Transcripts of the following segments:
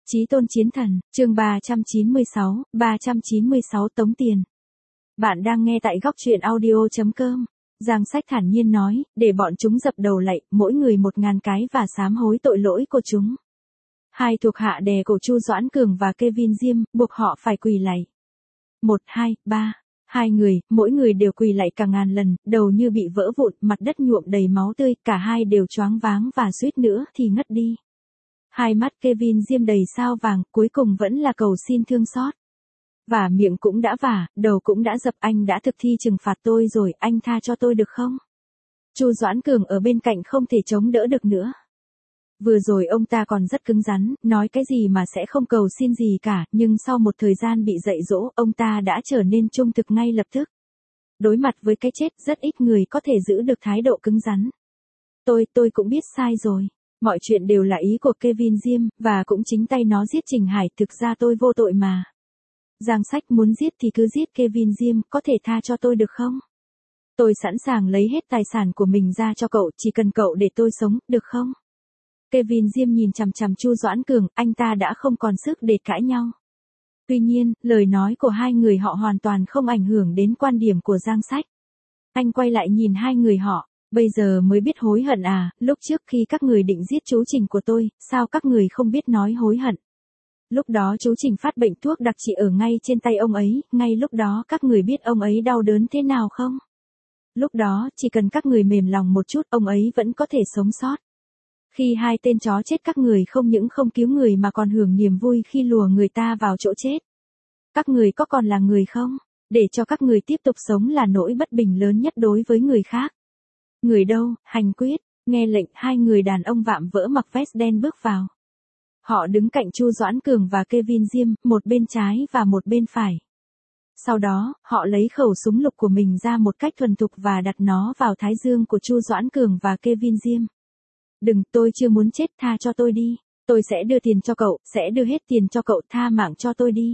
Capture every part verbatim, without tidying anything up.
Chí tôn chiến thần, chương ba trăm chín mươi sáu, ba trăm chín mươi sáu tống tiền. Bạn đang nghe tại góc truyện audio chấm com. Giang Sách thản nhiên nói, để bọn chúng dập đầu lạy, mỗi người một ngàn cái và sám hối tội lỗi của chúng. Hai thuộc hạ đè cổ Chu Doãn Cường và Kevin Diêm, buộc họ phải quỳ lạy. Một, hai, ba. Hai người, mỗi người đều quỳ lạy cả ngàn lần, đầu như bị vỡ vụn, mặt đất nhuộm đầy máu tươi, cả hai đều choáng váng và suýt nữa thì ngất đi. Hai mắt Kevin Diêm đầy sao vàng, cuối cùng vẫn là cầu xin thương xót. Và miệng cũng đã vả, đầu cũng đã dập, anh đã thực thi trừng phạt tôi rồi, anh tha cho tôi được không? Chu Doãn Cường ở bên cạnh không thể chống đỡ được nữa. Vừa rồi ông ta còn rất cứng rắn, nói cái gì mà sẽ không cầu xin gì cả, nhưng sau một thời gian bị dạy dỗ, ông ta đã trở nên trung thực ngay lập tức. Đối mặt với cái chết, rất ít người có thể giữ được thái độ cứng rắn. Tôi, tôi cũng biết sai rồi. Mọi chuyện đều là ý của Kevin Diêm, và cũng chính tay nó giết Trình Hải, thực ra tôi vô tội mà. Giang Sách muốn giết thì cứ giết Kevin Diêm, có thể tha cho tôi được không? Tôi sẵn sàng lấy hết tài sản của mình ra cho cậu, chỉ cần cậu để tôi sống, được không? Kevin Diêm nhìn chằm chằm Chu Doãn Cường, anh ta đã không còn sức để cãi nhau. Tuy nhiên, lời nói của hai người họ hoàn toàn không ảnh hưởng đến quan điểm của Giang Sách. Anh quay lại nhìn hai người họ. Bây giờ mới biết hối hận à, lúc trước khi các người định giết chú Trình của tôi, sao các người không biết nói hối hận? Lúc đó chú Trình phát bệnh thuốc đặc trị ở ngay trên tay ông ấy, ngay lúc đó các người biết ông ấy đau đớn thế nào không? Lúc đó, chỉ cần các người mềm lòng một chút, ông ấy vẫn có thể sống sót. Khi hai tên chó chết các người không những không cứu người mà còn hưởng niềm vui khi lùa người ta vào chỗ chết. Các người có còn là người không? Để cho các người tiếp tục sống là nỗi bất bình lớn nhất đối với người khác. Người đâu, hành quyết, nghe lệnh, hai người đàn ông vạm vỡ mặc vest đen bước vào. Họ đứng cạnh Chu Doãn Cường và Kevin Diêm, một bên trái và một bên phải. Sau đó, họ lấy khẩu súng lục của mình ra một cách thuần thục và đặt nó vào thái dương của Chu Doãn Cường và Kevin Diêm. Đừng, tôi chưa muốn chết, tha cho tôi đi. Tôi sẽ đưa tiền cho cậu, sẽ đưa hết tiền cho cậu, tha mạng cho tôi đi.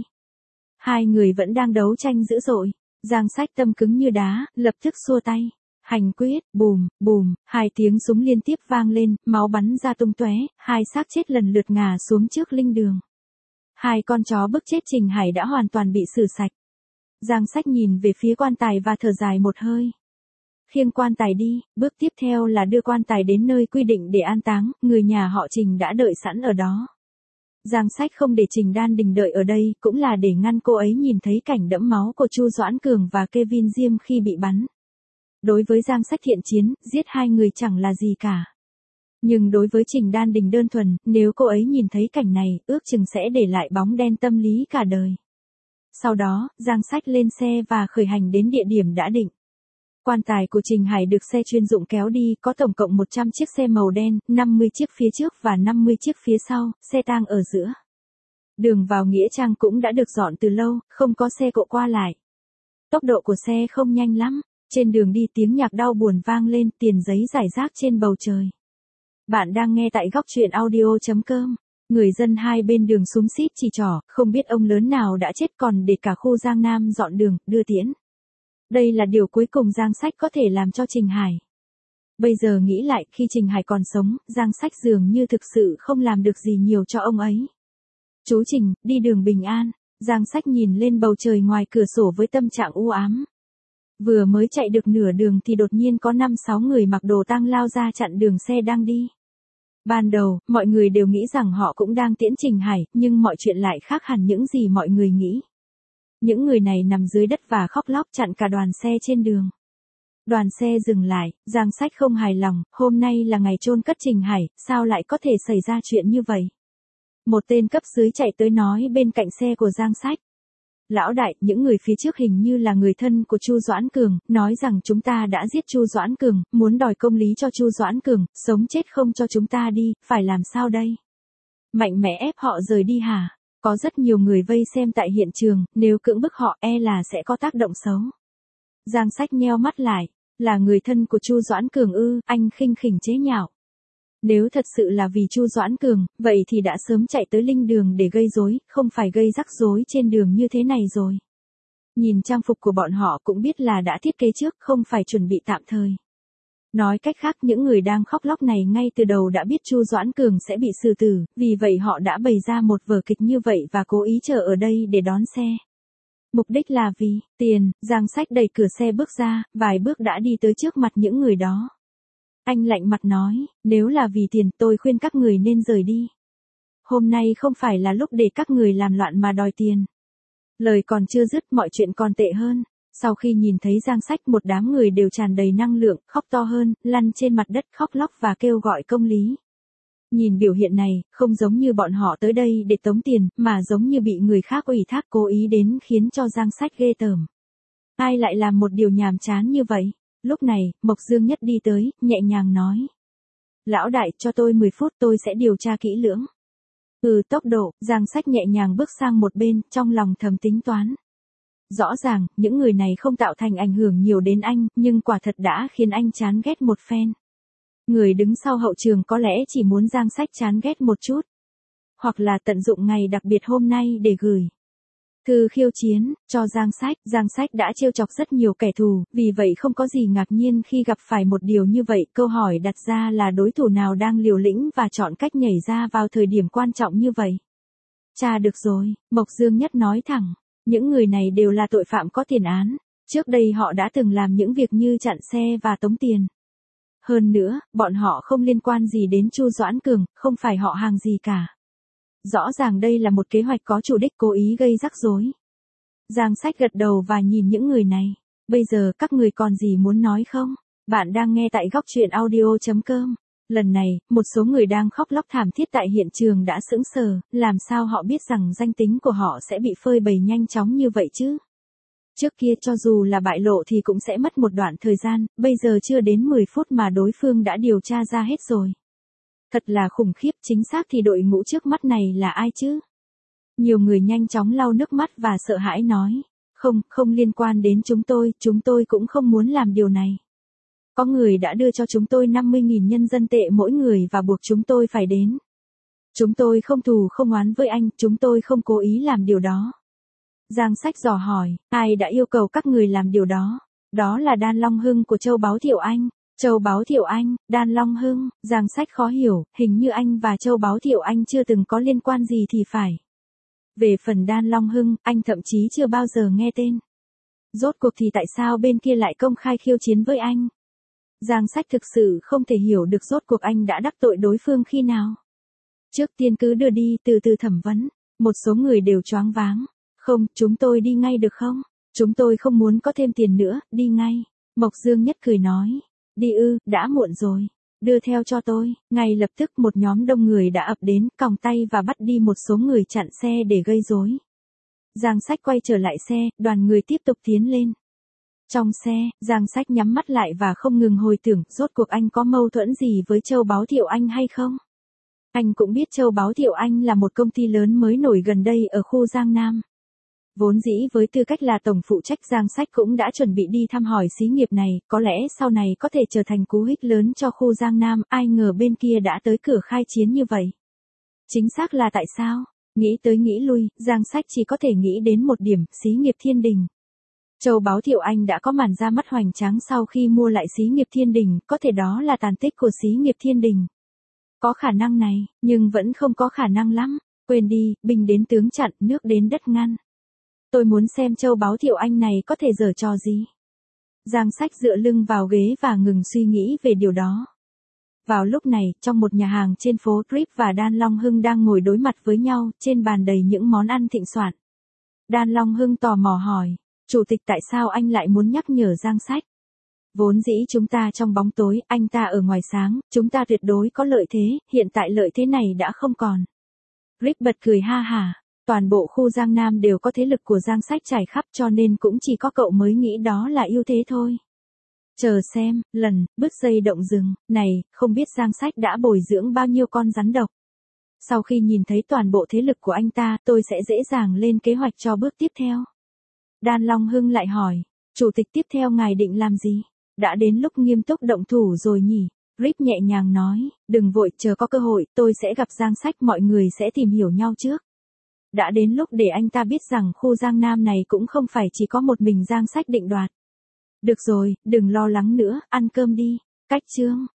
Hai người vẫn đang đấu tranh dữ dội. Giang Sách tâm cứng như đá, lập tức xua tay. Hành quyết, bùm, bùm, hai tiếng súng liên tiếp vang lên, máu bắn ra tung tóe, hai xác chết lần lượt ngả xuống trước linh đường. Hai con chó bức chết Trình Hải đã hoàn toàn bị xử sạch. Giang Sách nhìn về phía quan tài và thở dài một hơi. Khiêng quan tài đi, bước tiếp theo là đưa quan tài đến nơi quy định để an táng, người nhà họ Trình đã đợi sẵn ở đó. Giang Sách không để Trình Đan Đình đợi ở đây, cũng là để ngăn cô ấy nhìn thấy cảnh đẫm máu của Chu Doãn Cường và Kevin Diêm khi bị bắn. Đối với Giang Sách thiện chiến, giết hai người chẳng là gì cả. Nhưng đối với Trình Đan Đình đơn thuần, nếu cô ấy nhìn thấy cảnh này, ước chừng sẽ để lại bóng đen tâm lý cả đời. Sau đó, Giang Sách lên xe và khởi hành đến địa điểm đã định. Quan tài của Trình Hải được xe chuyên dụng kéo đi, có tổng cộng một trăm chiếc xe màu đen, năm mươi chiếc phía trước và năm mươi chiếc phía sau, xe tang ở giữa. Đường vào Nghĩa Trang cũng đã được dọn từ lâu, không có xe cộ qua lại. Tốc độ của xe không nhanh lắm. Trên đường đi tiếng nhạc đau buồn vang lên, tiền giấy rải rác trên bầu trời. Bạn đang nghe tại góc truyện audio chấm com. Người dân hai bên đường xúm xít chỉ trỏ, không biết ông lớn nào đã chết còn để cả khu Giang Nam dọn đường, đưa tiễn. Đây là điều cuối cùng Giang Sách có thể làm cho Trình Hải. Bây giờ nghĩ lại, khi Trình Hải còn sống, Giang Sách dường như thực sự không làm được gì nhiều cho ông ấy. Chú Trình, đi đường bình an. Giang Sách nhìn lên bầu trời ngoài cửa sổ với tâm trạng u ám. Vừa mới chạy được nửa đường thì đột nhiên có năm sáu người mặc đồ tang lao ra chặn đường xe đang đi. Ban đầu, mọi người đều nghĩ rằng họ cũng đang tiễn Trình Hải, nhưng mọi chuyện lại khác hẳn những gì mọi người nghĩ. Những người này nằm dưới đất và khóc lóc chặn cả đoàn xe trên đường. Đoàn xe dừng lại, Giang Sách không hài lòng, hôm nay là ngày chôn cất Trình Hải, sao lại có thể xảy ra chuyện như vậy? Một tên cấp dưới chạy tới nói bên cạnh xe của Giang Sách. Lão đại, những người phía trước hình như là người thân của Chu Doãn Cường, nói rằng chúng ta đã giết Chu Doãn Cường, muốn đòi công lý cho Chu Doãn Cường, sống chết không cho chúng ta đi, phải làm sao đây? Mạnh mẽ ép họ rời đi hả? Có rất nhiều người vây xem tại hiện trường, nếu cưỡng bức họ e là sẽ có tác động xấu. Giang Sách nheo mắt lại, là người thân của Chu Doãn Cường ư, anh khinh khỉnh chế nhạo. Nếu thật sự là vì Chu Doãn Cường, vậy thì đã sớm chạy tới linh đường để gây rối, không phải gây rắc rối trên đường như thế này rồi. Nhìn trang phục của bọn họ cũng biết là đã thiết kế trước, không phải chuẩn bị tạm thời. Nói cách khác những người đang khóc lóc này ngay từ đầu đã biết Chu Doãn Cường sẽ bị xử tử, vì vậy họ đã bày ra một vở kịch như vậy và cố ý chờ ở đây để đón xe. Mục đích là vì tiền. Giang Sách đẩy cửa xe bước ra, vài bước đã đi tới trước mặt những người đó. Anh lạnh mặt nói, nếu là vì tiền tôi khuyên các người nên rời đi. Hôm nay không phải là lúc để các người làm loạn mà đòi tiền. Lời còn chưa dứt mọi chuyện còn tệ hơn. Sau khi nhìn thấy Giang Sách một đám người đều tràn đầy năng lượng, khóc to hơn, lăn trên mặt đất khóc lóc và kêu gọi công lý. Nhìn biểu hiện này, không giống như bọn họ tới đây để tống tiền, mà giống như bị người khác ủy thác cố ý đến khiến cho Giang Sách ghê tởm. Ai lại làm một điều nhàm chán như vậy? Lúc này, Mộc Dương Nhất đi tới, nhẹ nhàng nói. Lão đại, cho tôi mười phút tôi sẽ điều tra kỹ lưỡng. Ừ tốc độ, Giang Sách nhẹ nhàng bước sang một bên, trong lòng thầm tính toán. Rõ ràng, những người này không tạo thành ảnh hưởng nhiều đến anh, nhưng quả thật đã khiến anh chán ghét một phen. Người đứng sau hậu trường có lẽ chỉ muốn Giang Sách chán ghét một chút. Hoặc là tận dụng ngày đặc biệt hôm nay để gửi thư khiêu chiến cho Giang Sách. Giang Sách đã trêu chọc rất nhiều kẻ thù, vì vậy không có gì ngạc nhiên khi gặp phải một điều như vậy. Câu hỏi đặt ra là đối thủ nào đang liều lĩnh và chọn cách nhảy ra vào thời điểm quan trọng như vậy. Chà được rồi, Mộc Dương Nhất nói thẳng. Những người này đều là tội phạm có tiền án. Trước đây họ đã từng làm những việc như chặn xe và tống tiền. Hơn nữa, bọn họ không liên quan gì đến Chu Doãn Cường, không phải họ hàng gì cả. Rõ ràng đây là một kế hoạch có chủ đích cố ý gây rắc rối. Giang Sách gật đầu và nhìn những người này. Bây giờ các người còn gì muốn nói không? Bạn đang nghe tại góc truyện audio chấm com. Lần này, một số người đang khóc lóc thảm thiết tại hiện trường đã sững sờ, làm sao họ biết rằng danh tính của họ sẽ bị phơi bày nhanh chóng như vậy chứ? Trước kia cho dù là bại lộ thì cũng sẽ mất một đoạn thời gian, bây giờ chưa đến mười phút mà đối phương đã điều tra ra hết rồi. Thật là khủng khiếp, chính xác thì đội ngũ trước mắt này là ai chứ? Nhiều người nhanh chóng lau nước mắt và sợ hãi nói, không, không liên quan đến chúng tôi, chúng tôi cũng không muốn làm điều này. Có người đã đưa cho chúng tôi năm mươi nghìn nhân dân tệ mỗi người và buộc chúng tôi phải đến. Chúng tôi không thù không oán với anh, chúng tôi không cố ý làm điều đó. Giang Sách dò hỏi, ai đã yêu cầu các người làm điều đó? Đó là Đan Long Hưng của Châu Báu Thiệu Anh. Châu Báu Thiệu Anh, Đan Long Hưng, Giang Sách khó hiểu, hình như anh và Châu Báu Thiệu Anh chưa từng có liên quan gì thì phải. Về phần Đan Long Hưng, anh thậm chí chưa bao giờ nghe tên. Rốt cuộc thì tại sao bên kia lại công khai khiêu chiến với anh? Giang Sách thực sự không thể hiểu được rốt cuộc anh đã đắc tội đối phương khi nào. Trước tiên cứ đưa đi, từ từ thẩm vấn. Một số người đều choáng váng. Không, chúng tôi đi ngay được không? Chúng tôi không muốn có thêm tiền nữa, đi ngay. Mộc Dương Nhất cười nói. Đi ư, đã muộn rồi. Đưa theo cho tôi. Ngay lập tức một nhóm đông người đã ập đến, còng tay và bắt đi một số người chặn xe để gây rối. Giang Sách quay trở lại xe, đoàn người tiếp tục tiến lên. Trong xe, Giang Sách nhắm mắt lại và không ngừng hồi tưởng, rốt cuộc anh có mâu thuẫn gì với Châu Báu Thiệu Anh hay không? Anh cũng biết Châu Báu Thiệu Anh là một công ty lớn mới nổi gần đây ở khu Giang Nam. Vốn dĩ với tư cách là tổng phụ trách, Giang Sách cũng đã chuẩn bị đi thăm hỏi xí nghiệp này, có lẽ sau này có thể trở thành cú hích lớn cho khu Giang Nam, ai ngờ bên kia đã tới cửa khai chiến như vậy. Chính xác là tại sao? Nghĩ tới nghĩ lui, Giang Sách chỉ có thể nghĩ đến một điểm, xí nghiệp Thiên Đình. Châu Báu Thiệu Anh đã có màn ra mắt hoành tráng sau khi mua lại xí nghiệp Thiên Đình, có thể đó là tàn tích của xí nghiệp Thiên Đình. Có khả năng này, nhưng vẫn không có khả năng lắm. Quên đi, binh đến tướng chặn, nước đến đất ngăn. Tôi muốn xem Châu Báu Thiệu Anh này có thể giở trò gì. Giang Sách dựa lưng vào ghế và ngừng suy nghĩ về điều đó. Vào lúc này, trong một nhà hàng trên phố Trip và Đan Long Hưng đang ngồi đối mặt với nhau, trên bàn đầy những món ăn thịnh soạn. Đan Long Hưng tò mò hỏi, Chủ tịch tại sao anh lại muốn nhắc nhở Giang Sách? Vốn dĩ chúng ta trong bóng tối, anh ta ở ngoài sáng, chúng ta tuyệt đối có lợi thế, hiện tại lợi thế này đã không còn. Rip bật cười ha hả, toàn bộ khu Giang Nam đều có thế lực của Giang Sách trải khắp cho nên cũng chỉ có cậu mới nghĩ đó là ưu thế thôi. Chờ xem, lần, bứt dây động rừng, này, không biết Giang Sách đã bồi dưỡng bao nhiêu con rắn độc. Sau khi nhìn thấy toàn bộ thế lực của anh ta, tôi sẽ dễ dàng lên kế hoạch cho bước tiếp theo. Đan Long Hưng lại hỏi, Chủ tịch tiếp theo ngài định làm gì? Đã đến lúc nghiêm túc động thủ rồi nhỉ? Rip nhẹ nhàng nói, đừng vội, chờ có cơ hội, tôi sẽ gặp Giang Sách, mọi người sẽ tìm hiểu nhau trước. Đã đến lúc để anh ta biết rằng khu Giang Nam này cũng không phải chỉ có một mình Giang Sách định đoạt. Được rồi, đừng lo lắng nữa, ăn cơm đi. Cách chương